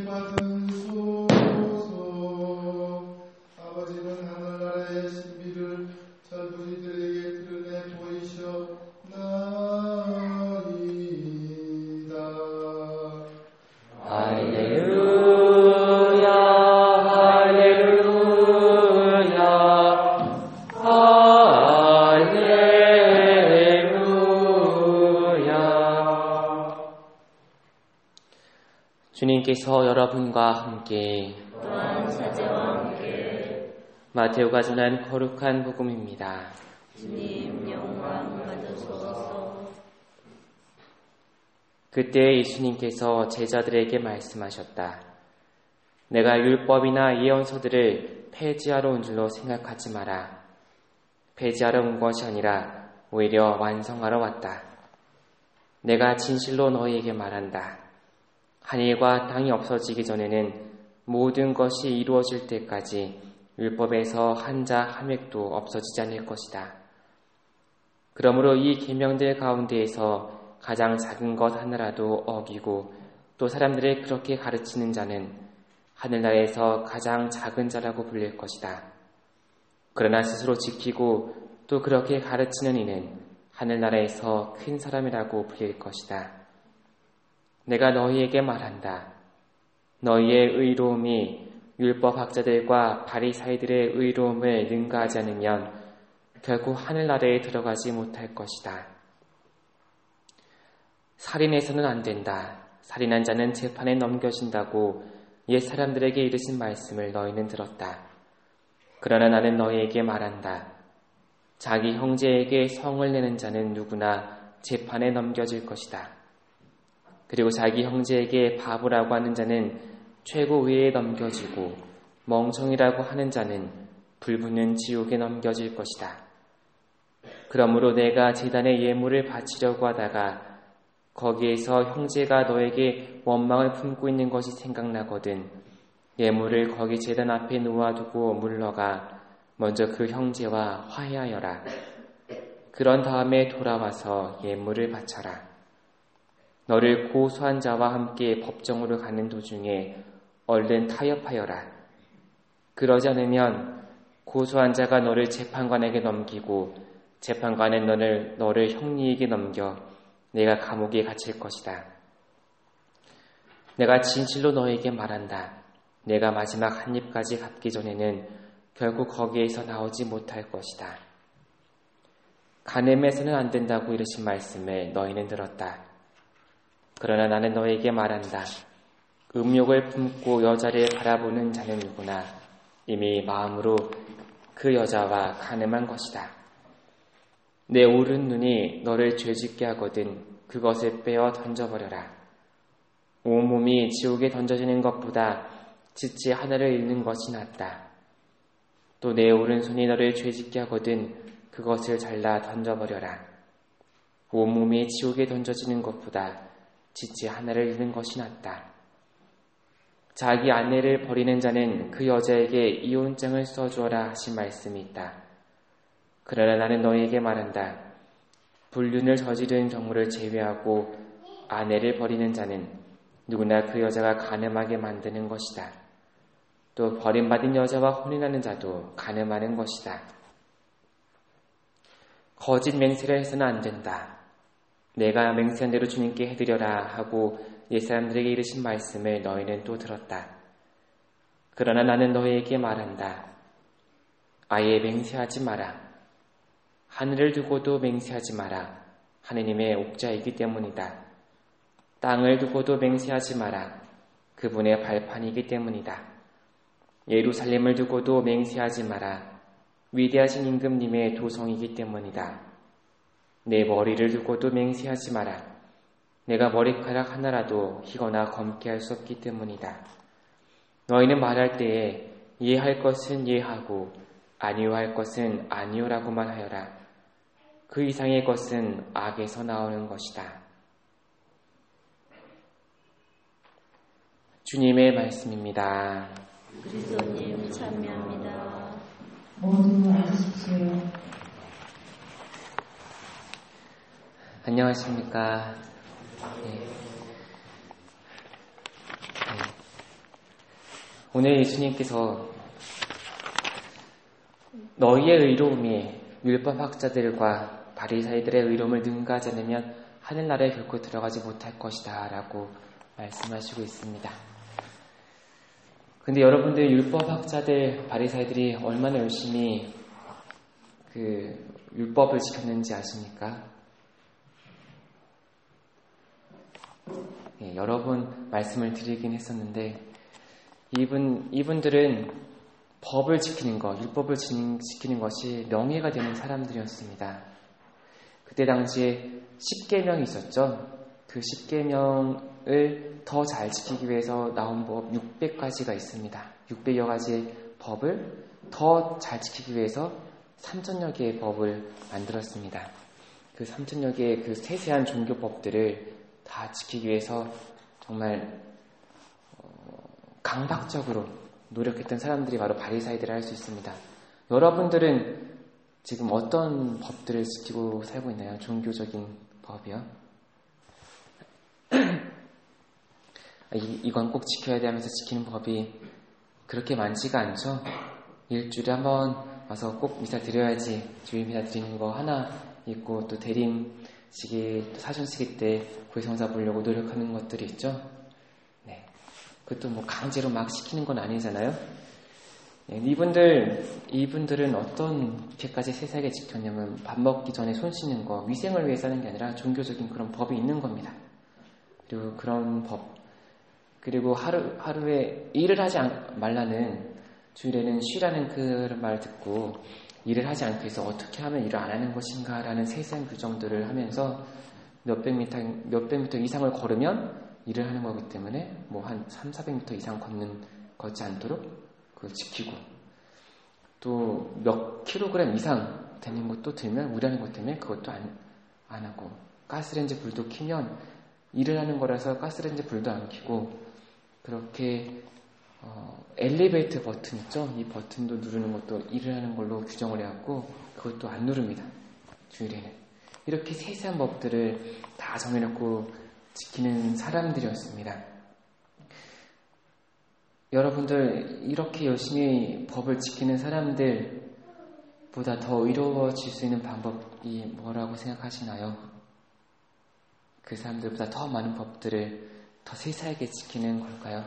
받으소서. 아버지는 하늘나라의 신비를 젊은이들에게 드러내 보이셨나이다. 할렐루야, 할렐루야, 할렐루야. 주님께서 여러분과 함께 또한 사제와 함께 마테오가 전한 거룩한 복음입니다. 주님 영광 받으소서. 그때 예수님께서 제자들에게 말씀하셨다. 내가 율법이나 예언서들을 폐지하러 온 줄로 생각하지 마라. 폐지하러 온 것이 아니라 오히려 완성하러 왔다. 내가 진실로 너희에게 말한다. 하늘과 땅이 없어지기 전에는 모든 것이 이루어질 때까지 율법에서 한자 한 획도 없어지지 않을 것이다. 그러므로 이 계명들 가운데에서 가장 작은 것 하나라도 어기고 또 사람들을 그렇게 가르치는 자는 하늘나라에서 가장 작은 자라고 불릴 것이다. 그러나 스스로 지키고 또 그렇게 가르치는 이는 하늘나라에서 큰 사람이라고 불릴 것이다. 내가 너희에게 말한다. 너희의 의로움이 율법학자들과 바리사이들의 의로움을 능가하지 않으면 결국 하늘나라에 들어가지 못할 것이다. 살인해서는 안 된다. 살인한 자는 재판에 넘겨진다고 옛 사람들에게 이르신 말씀을 너희는 들었다. 그러나 나는 너희에게 말한다. 자기 형제에게 성을 내는 자는 누구나 재판에 넘겨질 것이다. 그리고 자기 형제에게 바보라고 하는 자는 최고위에 넘겨지고 멍청이라고 하는 자는 불붙는 지옥에 넘겨질 것이다. 그러므로 내가 제단에 예물을 바치려고 하다가 거기에서 형제가 너에게 원망을 품고 있는 것이 생각나거든 예물을 거기 제단 앞에 놓아두고 물러가 먼저 그 형제와 화해하여라. 그런 다음에 돌아와서 예물을 바쳐라. 너를 고소한 자와 함께 법정으로 가는 도중에 얼른 타협하여라. 그러지 않으면 고소한 자가 너를 재판관에게 넘기고 재판관은 너를 형리에게 넘겨 내가 감옥에 갇힐 것이다. 내가 진실로 너에게 말한다. 내가 마지막 한 입까지 갚기 전에는 결국 거기에서 나오지 못할 것이다. 간음해서는 안 된다고 이르신 말씀을 너희는 들었다. 그러나 나는 너에게 말한다. 음욕을 품고 여자를 바라보는 자는 누구나 이미 마음으로 그 여자와 간음한 것이다. 내 오른 눈이 너를 죄짓게 하거든 그것을 빼어 던져버려라. 온몸이 지옥에 던져지는 것보다 지체 하나를 잃는 것이 낫다. 또 내 오른손이 너를 죄짓게 하거든 그것을 잘라 던져버려라. 온몸이 지옥에 던져지는 것보다 지체 하나를 잃는 것이 낫다. 자기 아내를 버리는 자는 그 여자에게 이혼장을 써주어라 하신 말씀이 있다. 그러나 나는 너희에게 말한다. 불륜을 저지른 경우를 제외하고 아내를 버리는 자는 누구나 그 여자가 간음하게 만드는 것이다. 또 버림받은 여자와 혼인하는 자도 간음하는 것이다. 거짓 맹세를 해서는 안 된다. 내가 맹세한 대로 주님께 해드려라 하고 옛사람들에게 이르신 말씀을 너희는 또 들었다. 그러나 나는 너희에게 말한다. 아예 맹세하지 마라. 하늘을 두고도 맹세하지 마라. 하느님의 옥자이기 때문이다. 땅을 두고도 맹세하지 마라. 그분의 발판이기 때문이다. 예루살렘을 두고도 맹세하지 마라. 위대하신 임금님의 도성이기 때문이다. 내 머리를 두고도 맹세하지 마라. 내가 머리카락 하나라도 희거나 검게 할 수 없기 때문이다. 너희는 말할 때에 예할 것은 예하고 아니요 할 것은 아니요라고만 하여라. 그 이상의 것은 악에서 나오는 것이다. 주님의 말씀입니다. 그리스도님 찬미합니다. 모두 앉으십시오. 안녕하십니까. 네. 오늘 예수님께서 너희의 의로움이 율법학자들과 바리사이들의 의로움을 능가하지 않으면 하늘나라에 결코 들어가지 못할 것이다 라고 말씀하시고 있습니다. 근데 여러분들 율법학자들, 바리사이들이 얼마나 열심히 그 율법을 지켰는지 아십니까? 예, 여러 번 말씀을 드리긴 했었는데 이분들은 법을 지키는 것, 율법을 지키는 것이 명예가 되는 사람들이었습니다. 그때 당시에 10계명이 있었죠. 그 10계명을 더 잘 지키기 위해서 나온 법 600가지가 있습니다. 600여 가지의 법을 더 잘 지키기 위해서 3000여 개의 법을 만들었습니다. 그 3000여 개의 그 세세한 종교법들을 다 지키기 위해서 정말 강박적으로 노력했던 사람들이 바로 바리사이들을 할 수 있습니다. 여러분들은 지금 어떤 법들을 지키고 살고 있나요? 종교적인 법이요? 이건 꼭 지켜야 돼 하면서 지키는 법이 그렇게 많지가 않죠? 일주일에 한 번 와서 꼭 미사 드려야지, 주일 미사 드리는 거 하나 있고, 또 대림시기, 사전시기 때 고해성사 보려고 노력하는 것들이 있죠? 네. 그것도 뭐 강제로 막 시키는 건 아니잖아요? 네. 이분들은 어떻게까지 세세하게 지켰냐면, 밥 먹기 전에 손 씻는 거, 위생을 위해서 하는 게 아니라 종교적인 그런 법이 있는 겁니다. 그리고 그런 법, 그리고 하루에 일을 하지 말라는, 주일에는 쉬라는 그런 말 듣고 일을 하지 않기 위해서 어떻게 하면 일을 안 하는 것인가 라는 세세한 규정들을 하면서 몇백 미터 이상을 걸으면 일을 하는 거기 때문에 뭐 한 300~400m 이상 걷지 않도록 그걸 지키고, 또 몇 킬로그램 이상 되는 것도 들면 무리하는 것 때문에 그것도 안 하고, 가스레인지 불도 켜면 일을 하는 거라서 가스레인지 불도 안 켜고, 그렇게 엘리베이터 버튼 있죠? 이 버튼도 누르는 것도 일을 하는 걸로 규정을 해갖고 그것도 안 누릅니다. 주일에는. 이렇게 세세한 법들을 다 정해놓고 지키는 사람들이었습니다. 여러분들, 이렇게 열심히 법을 지키는 사람들보다 더 의로워질 수 있는 방법이 뭐라고 생각하시나요? 그 사람들보다 더 많은 법들을 더 세세하게 지키는 걸까요?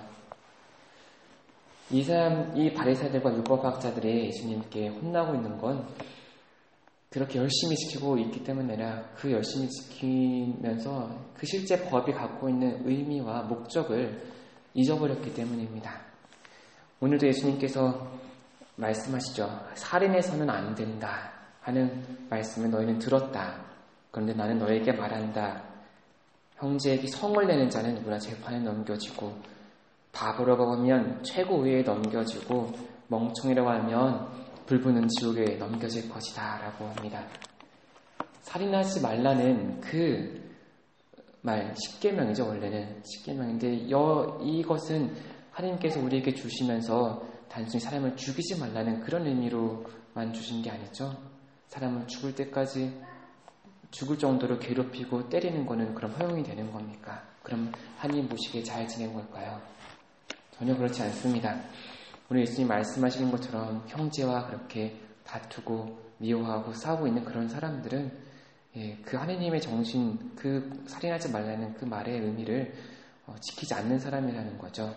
이 바리사이들과 율법학자들이 예수님께 혼나고 있는 건 그렇게 열심히 지키고 있기 때문에 아니라, 그 열심히 지키면서 그 실제 법이 갖고 있는 의미와 목적을 잊어버렸기 때문입니다. 오늘도 예수님께서 말씀하시죠. 살인해서는 안 된다 하는 말씀을 너희는 들었다. 그런데 나는 너에게 말한다. 형제에게 성을 내는 자는 누구나 재판에 넘겨지고, 바보라고 하면 최고위에 넘겨지고, 멍청이라고 하면 불붙는 지옥에 넘겨질 것이다 라고 합니다. 살인하지 말라는 그 말 10계명이죠. 원래는 10계명인데 이것은 하나님께서 우리에게 주시면서 단순히 사람을 죽이지 말라는 그런 의미로만 주신 게 아니죠. 사람을 죽을 때까지, 죽을 정도로 괴롭히고 때리는 거는 그럼 허용이 되는 겁니까? 그럼 하나님 보시기에 잘 지낸 걸까요? 전혀 그렇지 않습니다. 오늘 예수님 말씀하시는 것처럼 형제와 그렇게 다투고 미워하고 싸우고 있는 그런 사람들은 그 하나님의 정신, 그 살인하지 말라는 그 말의 의미를 지키지 않는 사람이라는 거죠.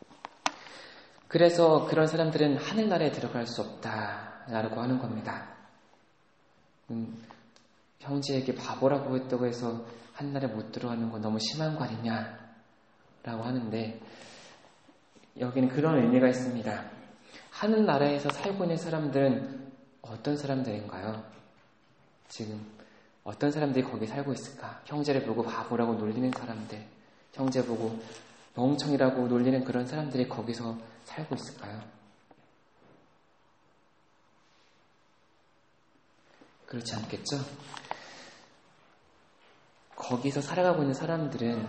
그래서 그런 사람들은 하늘나라에 들어갈 수 없다라고 하는 겁니다. 형제에게 바보라고 했다고 해서 하늘나라에 못 들어가는 건 너무 심한 거 아니냐라고 하는데, 여기는 그런 의미가 있습니다. 하늘나라에서 살고 있는 사람들은 어떤 사람들인가요? 지금 어떤 사람들이 거기 살고 있을까? 형제를 보고 바보라고 놀리는 사람들, 형제 보고 멍청이라고 놀리는 그런 사람들이 거기서 살고 있을까요? 그렇지 않겠죠? 거기서 살아가고 있는 사람들은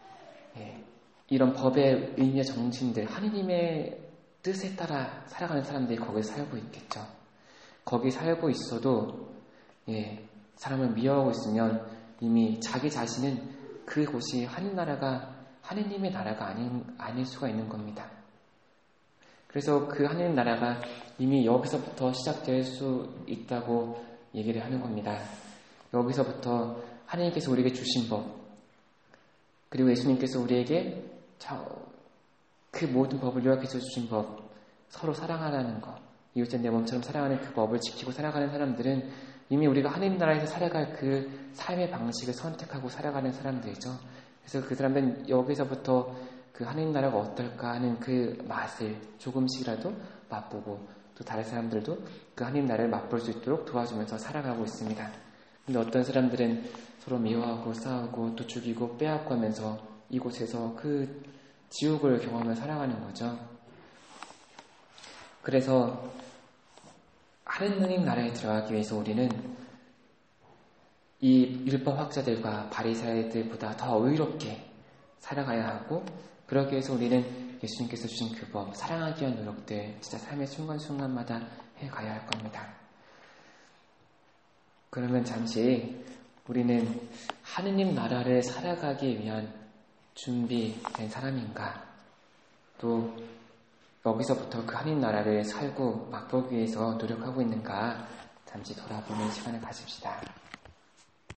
이런 법의 의미와 정신들, 하느님의 뜻에 따라 살아가는 사람들이 거기서 살고 있겠죠. 거기 살고 있어도 사람을 미워하고 있으면 이미 자기 자신은 그곳이 하늘나라가 하느님의 나라가 아닐 수가 있는 겁니다. 그래서 그 하나님 나라가 이미 여기서부터 시작될 수 있다고 얘기를 하는 겁니다. 여기서부터 하나님께서 우리에게 주신 법, 그리고 예수님께서 우리에게 그 모든 법을 요약해서 주신 법, 서로 사랑하라는 것, 이웃을 내 몸처럼 사랑하는 그 법을 지키고 살아가는 사람들은 이미 우리가 하나님 나라에서 살아갈 그 삶의 방식을 선택하고 살아가는 사람들이죠. 그래서 그 사람들은 여기서부터 그 하나님 나라가 어떨까 하는 그 맛을 조금씩이라도 맛보고, 또 다른 사람들도 그 하나님 나라를 맛볼 수 있도록 도와주면서 살아가고 있습니다. 근데 어떤 사람들은 서로 미워하고 싸우고 또 죽이고 빼앗고 하면서 이곳에서 그 지옥을 경험해 살아가는 거죠. 그래서 하느님 나라에 들어가기 위해서 우리는 이 율법 학자들과 바리새인들보다 더 의롭게 살아가야 하고, 그러기 위해서 우리는 예수님께서 주신 그 법, 사랑하기 위한 노력들 진짜 삶의 순간순간마다 해가야 할 겁니다. 그러면 잠시 우리는 하느님 나라를 살아가기 위한 준비된 사람인가, 또 여기서부터 그 하나님 나라를 살고 맛보기 위해서 노력하고 있는가, 잠시 돌아보는 시간을 가집시다.